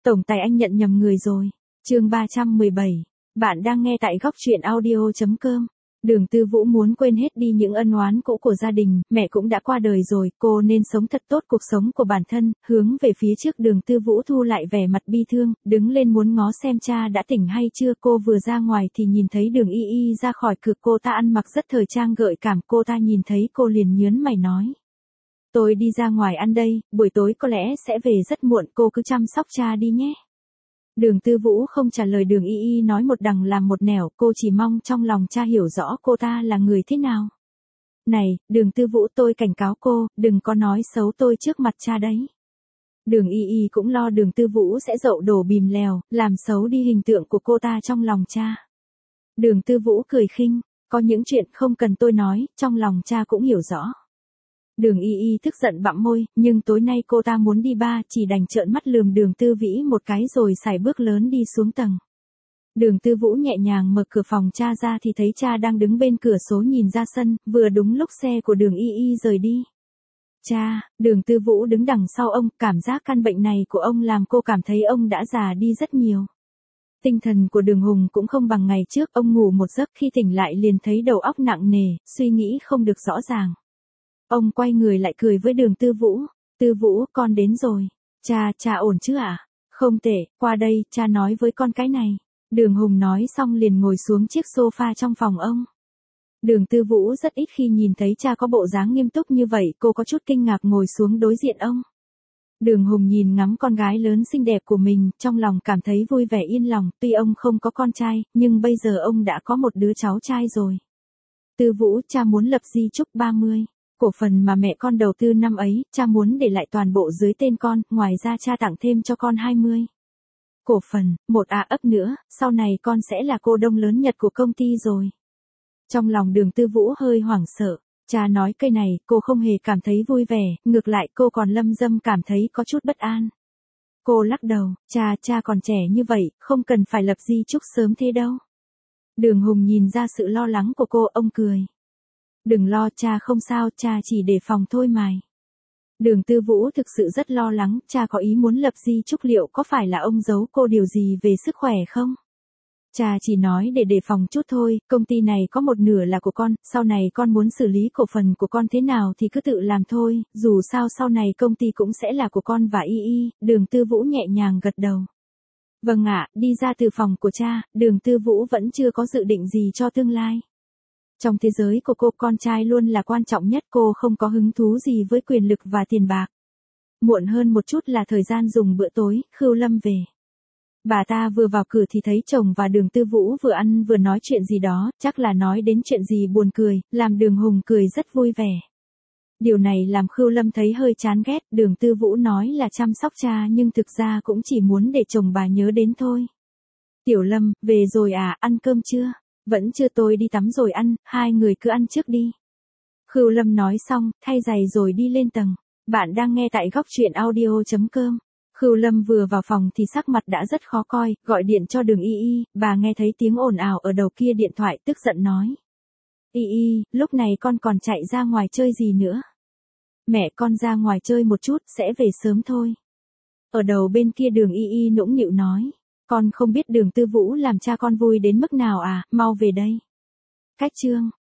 Tổng tài anh nhận nhầm người rồi. Chương 317. Bạn đang nghe tại góc truyện audio.com. Đường Tư Vũ muốn quên hết đi những ân oán cũ của gia đình, mẹ cũng đã qua đời rồi, cô nên sống thật tốt cuộc sống của bản thân, hướng về phía trước. Đường Tư Vũ thu lại vẻ mặt bi thương, đứng lên muốn ngó xem cha đã tỉnh hay chưa. Cô vừa ra ngoài thì nhìn thấy Đường Y Y ra khỏi cửa, cô ta ăn mặc rất thời trang gợi cảm, cô ta nhìn thấy cô liền nhớn mày nói. Tôi đi ra ngoài ăn đây, buổi tối có lẽ sẽ về rất muộn, cô cứ chăm sóc cha đi nhé. Đường Tư Vũ không trả lời. Đường Y Y nói một đằng làm một nẻo, cô chỉ mong trong lòng cha hiểu rõ cô ta là người thế nào. Này, Đường Tư Vũ, tôi cảnh cáo cô, đừng có nói xấu tôi trước mặt cha đấy. Đường Y Y cũng lo Đường Tư Vũ sẽ dậu đổ bìm lèo, làm xấu đi hình tượng của cô ta trong lòng cha. Đường Tư Vũ cười khinh, có những chuyện không cần tôi nói, trong lòng cha cũng hiểu rõ. Đường Y Y tức giận bặm môi, nhưng tối nay cô ta muốn đi ba, chỉ đành trợn mắt lườm Đường Tư Vĩ một cái rồi sải bước lớn đi xuống tầng. Đường Tư Vũ nhẹ nhàng mở cửa phòng cha ra thì thấy cha đang đứng bên cửa sổ nhìn ra sân, vừa đúng lúc xe của Đường Y Y rời đi. Cha, Đường Tư Vũ đứng đằng sau ông, cảm giác căn bệnh này của ông làm cô cảm thấy ông đã già đi rất nhiều. Tinh thần của Đường Hùng cũng không bằng ngày trước, ông ngủ một giấc khi tỉnh lại liền thấy đầu óc nặng nề, suy nghĩ không được rõ ràng. Ông quay người lại cười với Đường Tư Vũ. Tư Vũ, con đến rồi. Cha ổn chứ ạ? Không tệ, qua đây, cha nói với con cái này. Đường Hùng nói xong liền ngồi xuống chiếc sofa trong phòng ông. Đường Tư Vũ rất ít khi nhìn thấy cha có bộ dáng nghiêm túc như vậy, cô có chút kinh ngạc ngồi xuống đối diện ông. Đường Hùng nhìn ngắm con gái lớn xinh đẹp của mình, trong lòng cảm thấy vui vẻ yên lòng, tuy ông không có con trai, nhưng bây giờ ông đã có một đứa cháu trai rồi. Tư Vũ, cha muốn lập di chúc 30. Cổ phần mà mẹ con đầu tư năm ấy, cha muốn để lại toàn bộ dưới tên con, ngoài ra cha tặng thêm cho con 20. Cổ phần, một ấp nữa, sau này con sẽ là cô đông lớn Nhật của công ty rồi. Trong lòng Đường Tư Vũ hơi hoảng sợ, cha nói cây này, cô không hề cảm thấy vui vẻ, ngược lại cô còn lâm dâm cảm thấy có chút bất an. Cô lắc đầu, cha còn trẻ như vậy, không cần phải lập di chúc sớm thế đâu. Đường Hùng nhìn ra sự lo lắng của cô, ông cười. Đừng lo, cha không sao, cha chỉ đề phòng thôi mà. Đường Tư Vũ thực sự rất lo lắng, cha có ý muốn lập di chúc, liệu có phải là ông giấu cô điều gì về sức khỏe không? Cha chỉ nói để đề phòng chút thôi, công ty này có một nửa là của con, sau này con muốn xử lý cổ phần của con thế nào thì cứ tự làm thôi, dù sao sau này công ty cũng sẽ là của con và Y Y. Đường Tư Vũ nhẹ nhàng gật đầu. Vâng ạ, đi ra từ phòng của cha, Đường Tư Vũ vẫn chưa có dự định gì cho tương lai. Trong thế giới của cô, con trai luôn là quan trọng nhất, cô không có hứng thú gì với quyền lực và tiền bạc. Muộn hơn một chút là thời gian dùng bữa tối, Khưu Lâm về. Bà ta vừa vào cửa thì thấy chồng và Đường Tư Vũ vừa ăn vừa nói chuyện gì đó, chắc là nói đến chuyện gì buồn cười, làm Đường Hùng cười rất vui vẻ. Điều này làm Khưu Lâm thấy hơi chán ghét, Đường Tư Vũ nói là chăm sóc cha nhưng thực ra cũng chỉ muốn để chồng bà nhớ đến thôi. Tiểu Lâm, về rồi à, ăn cơm chưa? Vẫn chưa, tôi đi tắm rồi ăn, hai người cứ ăn trước đi. Khưu Lâm nói xong, thay giày rồi đi lên tầng. Bạn đang nghe tại góc truyện audio.com. Khưu Lâm vừa vào phòng thì sắc mặt đã rất khó coi, gọi điện cho Đường Y Y, bà nghe thấy tiếng ồn ào ở đầu kia điện thoại, tức giận nói. Y Y, lúc này con còn chạy ra ngoài chơi gì nữa? Mẹ con ra ngoài chơi một chút, sẽ về sớm thôi. Ở đầu bên kia Đường Y Y nũng nịu nói. Con không biết Đường Tư Vũ làm cha con vui đến mức nào à, mau về đây. Cách chương.